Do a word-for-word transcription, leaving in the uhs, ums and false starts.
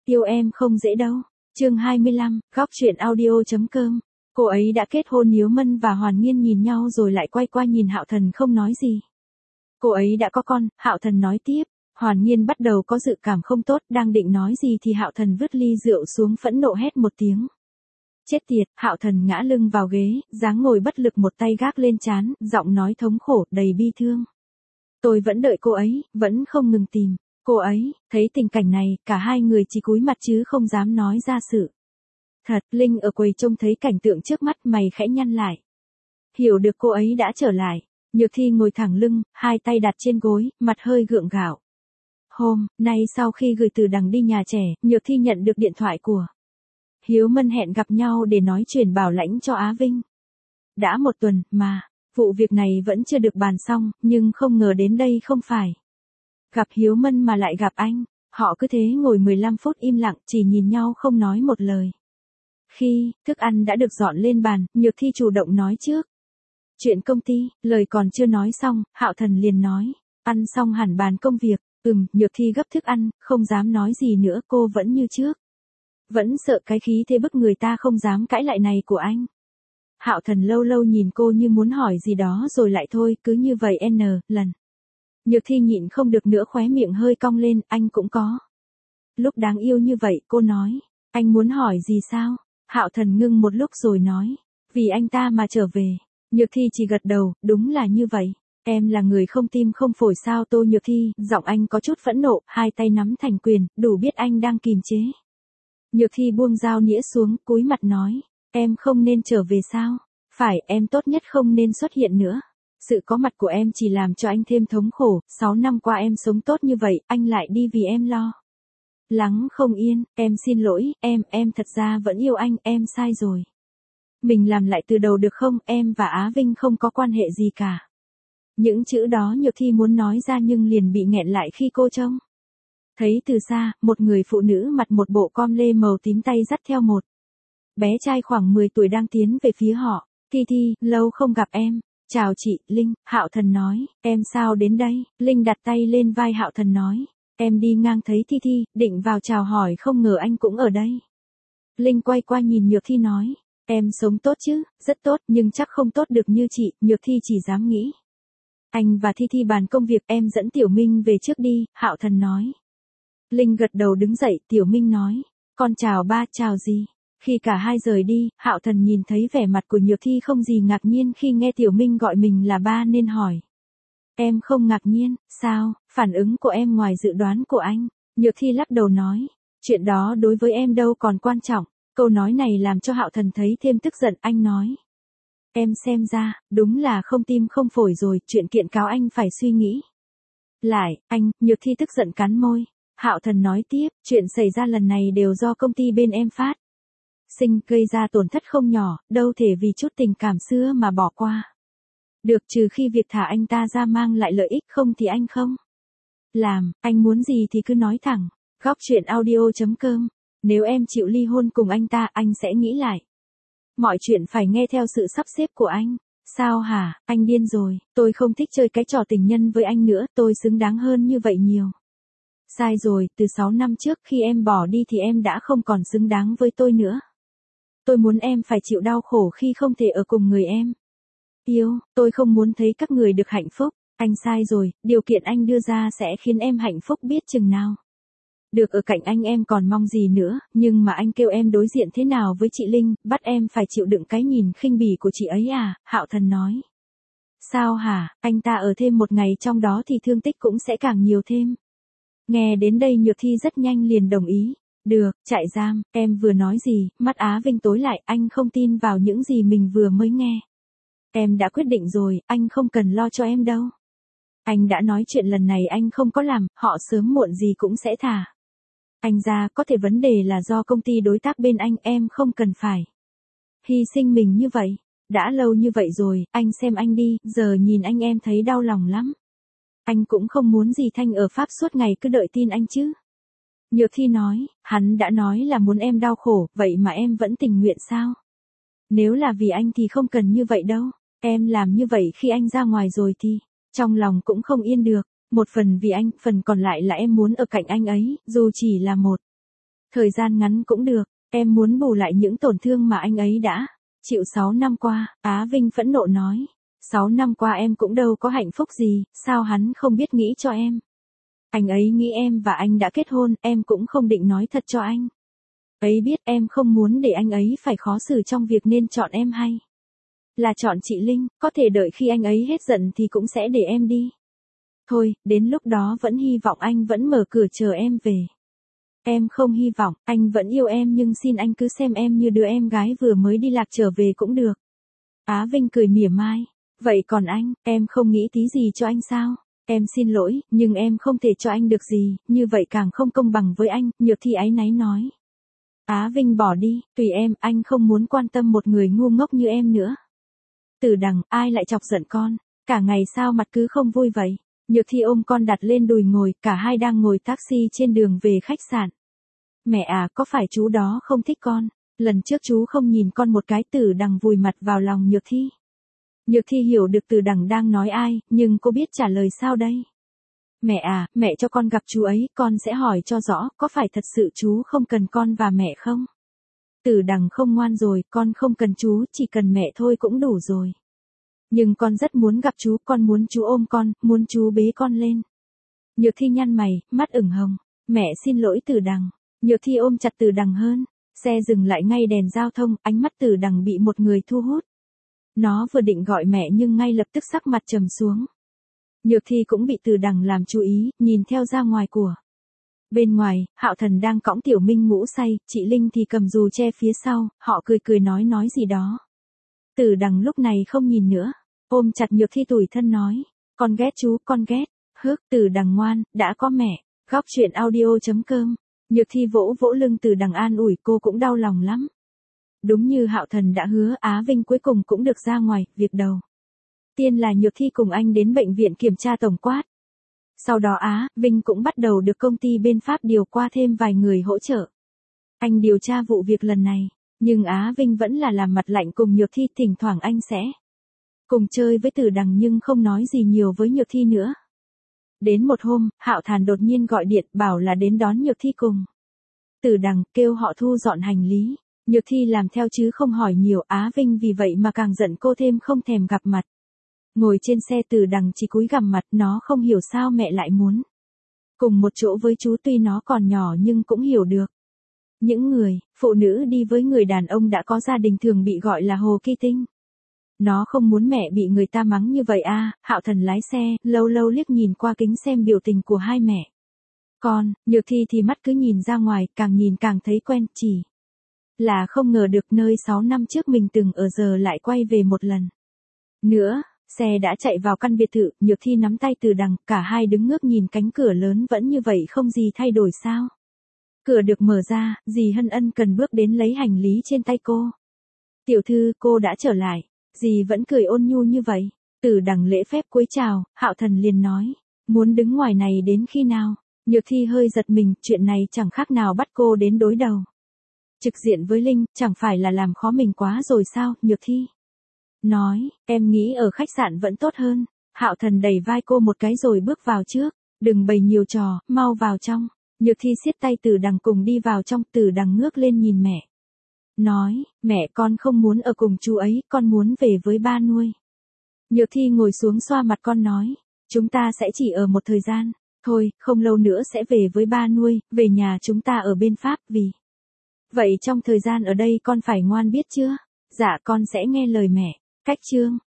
Yêu em không dễ đâu. Chương hai mươi lăm, góc truyện audio chấm com. Cô ấy đã kết hôn. Hiếu Mân và Hoàn Nghiên nhìn nhau rồi lại quay qua nhìn Hạo Thần không nói gì. Cô ấy đã có con, Hạo Thần nói tiếp. Hoàn Nghiên bắt đầu có dự cảm không tốt, đang định nói gì thì Hạo Thần vứt ly rượu xuống phẫn nộ hét một tiếng. Chết tiệt. Hạo Thần ngã lưng vào ghế, dáng ngồi bất lực, một tay gác lên trán, giọng nói thống khổ, đầy bi thương. Tôi vẫn đợi cô ấy, vẫn không ngừng tìm. Cô ấy, thấy tình cảnh này, cả hai người chỉ cúi mặt chứ không dám nói ra sự thật. Linh ở quầy trông thấy cảnh tượng trước mắt, mày khẽ nhăn lại. Hiểu được cô ấy đã trở lại. Nhược Thi ngồi thẳng lưng, hai tay đặt trên gối, mặt hơi gượng gạo. Hôm nay sau khi gửi từ đằng đi nhà trẻ, Nhược Thi nhận được điện thoại của Hiếu Mân hẹn gặp nhau để nói chuyển bảo lãnh cho Á Vinh. Đã một tuần mà, vụ việc này vẫn chưa được bàn xong, nhưng không ngờ đến đây không phải gặp Hiếu Mân mà lại gặp anh. Họ cứ thế ngồi mười lăm phút im lặng, chỉ nhìn nhau không nói một lời. Khi thức ăn đã được dọn lên bàn, Nhược Thi chủ động nói trước. Chuyện công ty, lời còn chưa nói xong, Hạo Thần liền nói. Ăn xong hẳn bàn công việc. Ừm, Nhược Thi gấp thức ăn, không dám nói gì nữa, cô vẫn như trước. Vẫn sợ cái khí thế bức người ta không dám cãi lại này của anh. Hạo Thần lâu lâu nhìn cô như muốn hỏi gì đó rồi lại thôi, cứ như vậy n lần. Nhược Thi nhịn không được nữa, khóe miệng hơi cong lên. Anh cũng có lúc đáng yêu như vậy. Cô nói. Anh muốn hỏi gì sao? Hạo Thần ngưng một lúc rồi nói. Vì anh ta mà trở về. Nhược Thi chỉ gật đầu. Đúng là như vậy. Em là người không tim không phổi sao? Tô Nhược Thi, giọng anh có chút phẫn nộ, hai tay nắm thành quyền, đủ biết anh đang kìm chế. Nhược Thi buông dao nĩa xuống, cúi mặt nói. Em không nên trở về sao? Phải, em tốt nhất không nên xuất hiện nữa. Sự có mặt của em chỉ làm cho anh thêm thống khổ. Sáu năm qua em sống tốt như vậy, anh lại đi vì em lo lắng không yên. Em xin lỗi, em, em thật ra vẫn yêu anh, em sai rồi. Mình làm lại từ đầu được không? Em và Á Vinh không có quan hệ gì cả. Những chữ đó Nhược Thi muốn nói ra nhưng liền bị nghẹn lại khi cô trông thấy từ xa, một người phụ nữ mặc một bộ com lê màu tím, tay dắt theo một bé trai khoảng mười tuổi đang tiến về phía họ. Thi Thi, lâu không gặp em. Chào chị, Linh, Hạo Thần nói. Em sao đến đây? Linh đặt tay lên vai Hạo Thần nói. Em đi ngang thấy Thi Thi, định vào chào hỏi không ngờ anh cũng ở đây. Linh quay qua nhìn Nhược Thi nói. Em sống tốt chứ? Rất tốt, nhưng chắc không tốt được như chị. Nhược Thi chỉ dám nghĩ. Anh và Thi Thi bàn công việc, em dẫn Tiểu Minh về trước đi, Hạo Thần nói. Linh gật đầu đứng dậy. Tiểu Minh nói. Con chào ba. Chào gì? Khi cả hai rời đi, Hạo Thần nhìn thấy vẻ mặt của Nhược Thi không gì ngạc nhiên khi nghe Tiểu Minh gọi mình là ba nên hỏi. Em không ngạc nhiên, sao? Phản ứng của em ngoài dự đoán của anh. Nhược Thi lắc đầu nói. Chuyện đó đối với em đâu còn quan trọng. Câu nói này làm cho Hạo Thần thấy thêm tức giận. Anh nói. Em xem ra, đúng là không tim không phổi rồi, chuyện kiện cáo anh phải suy nghĩ lại. Anh, Nhược Thi tức giận cắn môi. Hạo Thần nói tiếp, chuyện xảy ra lần này đều do công ty bên em phát sinh, gây ra tổn thất không nhỏ, đâu thể vì chút tình cảm xưa mà bỏ qua được, trừ khi việc thả anh ta ra mang lại lợi ích, không thì anh không làm. Anh muốn gì thì cứ nói thẳng. Góc truyện audio chấm com. Nếu em chịu ly hôn cùng anh ta, anh sẽ nghĩ lại mọi chuyện, phải nghe theo sự sắp xếp của anh. Sao hả? Anh điên rồi. Tôi không thích chơi cái trò tình nhân với anh nữa, tôi xứng đáng hơn như vậy nhiều. Sai rồi, từ sáu năm trước khi em bỏ đi thì em đã không còn xứng đáng với tôi nữa. Tôi muốn em phải chịu đau khổ khi không thể ở cùng người em yêu. Tôi không muốn thấy các người được hạnh phúc. Anh sai rồi, điều kiện anh đưa ra sẽ khiến em hạnh phúc biết chừng nào. Được ở cạnh anh em còn mong gì nữa, nhưng mà anh kêu em đối diện thế nào với chị Linh, bắt em phải chịu đựng cái nhìn khinh bỉ của chị ấy à? Hạo Thần nói. Sao hả? Anh ta ở thêm một ngày trong đó thì thương tích cũng sẽ càng nhiều thêm. Nghe đến đây Nhược Thi rất nhanh liền đồng ý. Được, trại giam, em vừa nói gì? Mắt Á Vinh tối lại. Anh không tin vào những gì mình vừa mới nghe. Em đã quyết định rồi, anh không cần lo cho em đâu. Anh đã nói chuyện lần này anh không có làm, họ sớm muộn gì cũng sẽ thả anh ra. Có thể vấn đề là do công ty đối tác bên anh, em không cần phải hy sinh mình như vậy. Đã lâu như vậy rồi, anh xem anh đi, giờ nhìn anh em thấy đau lòng lắm. Anh cũng không muốn gì Thanh ở Pháp suốt ngày cứ đợi tin anh chứ. Nhược Thi nói, hắn đã nói là muốn em đau khổ, vậy mà em vẫn tình nguyện sao? Nếu là vì anh thì không cần như vậy đâu. Em làm như vậy khi anh ra ngoài rồi thì trong lòng cũng không yên được. Một phần vì anh, phần còn lại là em muốn ở cạnh anh ấy, dù chỉ là một Thời gian ngắn cũng được, em muốn bù lại những tổn thương mà anh ấy đã chịu sáu năm qua, Á Vinh phẫn nộ nói. sáu năm qua em cũng đâu có hạnh phúc gì, sao hắn không biết nghĩ cho em? Anh ấy nghĩ em và anh đã kết hôn, em cũng không định nói thật cho anh. Ấy biết em không muốn để anh ấy phải khó xử trong việc nên chọn em hay là chọn chị Linh, có thể đợi khi anh ấy hết giận thì cũng sẽ để em đi. Thôi, đến lúc đó vẫn hy vọng anh vẫn mở cửa chờ em về. Em không hy vọng, anh vẫn yêu em nhưng xin anh cứ xem em như đứa em gái vừa mới đi lạc trở về cũng được. Á Vinh cười mỉa mai. Vậy còn anh, em không nghĩ tí gì cho anh sao? Em xin lỗi, nhưng em không thể cho anh được gì, như vậy càng không công bằng với anh, Nhược Thi áy náy nói. Á Vinh bỏ đi, tùy em, anh không muốn quan tâm một người ngu ngốc như em nữa. Tử Đằng, ai lại chọc giận con? Cả ngày sao mặt cứ không vui vậy? Nhược Thi ôm con đặt lên đùi ngồi, cả hai đang ngồi taxi trên đường về khách sạn. Mẹ à, có phải chú đó không thích con? Lần trước chú không nhìn con một cái. Tử Đằng vùi mặt vào lòng Nhược Thi. Nhược Thi hiểu được Tử Đằng đang nói ai, nhưng cô biết trả lời sao đây? Mẹ à, mẹ cho con gặp chú ấy, con sẽ hỏi cho rõ, có phải thật sự chú không cần con và mẹ không? Tử Đằng không ngoan rồi, con không cần chú, chỉ cần mẹ thôi cũng đủ rồi. Nhưng con rất muốn gặp chú, con muốn chú ôm con, muốn chú bế con lên. Nhược Thi nhăn mày, mắt ửng hồng. Mẹ xin lỗi Tử Đằng. Nhược Thi ôm chặt Tử Đằng hơn. Xe dừng lại ngay đèn giao thông, ánh mắt Tử Đằng bị một người thu hút. Nó vừa định gọi mẹ nhưng ngay lập tức sắc mặt trầm xuống. Nhược Thi cũng bị Tử Đằng làm chú ý, nhìn theo ra ngoài của. Bên ngoài, Hạo Thần đang cõng Tiểu Minh ngủ say, chị Linh thì cầm dù che phía sau, họ cười cười nói nói gì đó. Tử Đằng lúc này không nhìn nữa, ôm chặt Nhược Thi tủi thân nói, con ghét chú, con ghét. Hước, Tử Đằng ngoan, đã có mẹ. Góc truyện audio chấm com. Nhược Thi vỗ vỗ lưng Tử Đằng an ủi, cô cũng đau lòng lắm. Đúng như Hạo Thần đã hứa, Á Vinh cuối cùng cũng được ra ngoài. Việc đầu tiên là Nhược Thi cùng anh đến bệnh viện kiểm tra tổng quát. Sau đó Á Vinh cũng bắt đầu được công ty bên Pháp điều qua thêm vài người hỗ trợ. Anh điều tra vụ việc lần này, nhưng Á Vinh vẫn là làm mặt lạnh cùng Nhược Thi, thỉnh thoảng anh sẽ cùng chơi với Tử Đằng nhưng không nói gì nhiều với Nhược Thi nữa. Đến một hôm, Hạo Thần đột nhiên gọi điện bảo là đến đón Nhược Thi cùng Tử Đằng, kêu họ thu dọn hành lý. Nhược Thi làm theo chứ không hỏi nhiều, Á Vinh vì vậy mà càng giận cô thêm không thèm gặp mặt. Ngồi trên xe Tử Đằng chỉ cúi gằm mặt, nó không hiểu sao mẹ lại muốn cùng một chỗ với chú, tuy nó còn nhỏ nhưng cũng hiểu được. Những người, phụ nữ đi với người đàn ông đã có gia đình thường bị gọi là hồ kỳ tinh. Nó không muốn mẹ bị người ta mắng như vậy à. Hạo Thần lái xe, lâu lâu liếc nhìn qua kính xem biểu tình của hai mẹ con, Nhược Thi thì mắt cứ nhìn ra ngoài, càng nhìn càng thấy quen, chỉ là không ngờ được nơi sáu năm trước mình từng ở giờ lại quay về một lần nữa. Xe đã chạy vào căn biệt thự, Nhược Thi nắm tay Tử Đằng, cả hai đứng ngước nhìn cánh cửa lớn vẫn như vậy không gì thay đổi sao. Cửa được mở ra, dì Hân Ân cần bước đến lấy hành lý trên tay cô. Tiểu thư, cô đã trở lại. Dì vẫn cười ôn nhu như vậy. Tử Đằng lễ phép cúi chào, Hạo Thần liền nói, muốn đứng ngoài này đến khi nào? Nhược Thi hơi giật mình, chuyện này chẳng khác nào bắt cô đến đối đầu trực diện với Linh, chẳng phải là làm khó mình quá rồi sao? Nhược Thi nói, em nghĩ ở khách sạn vẫn tốt hơn. Hạo Thần đẩy vai cô một cái rồi bước vào trước. Đừng bày nhiều trò, mau vào trong. Nhược Thi siết tay Tử Đằng cùng đi vào trong. Tử Đằng ngước lên nhìn mẹ. Nói, mẹ con không muốn ở cùng chú ấy, con muốn về với ba nuôi. Nhược Thi ngồi xuống xoa mặt con nói, chúng ta sẽ chỉ ở một thời gian. Thôi, không lâu nữa sẽ về với ba nuôi, về nhà chúng ta ở bên Pháp, vì vậy trong thời gian ở đây con phải ngoan biết chưa? Dạ con sẽ nghe lời mẹ. Cách chương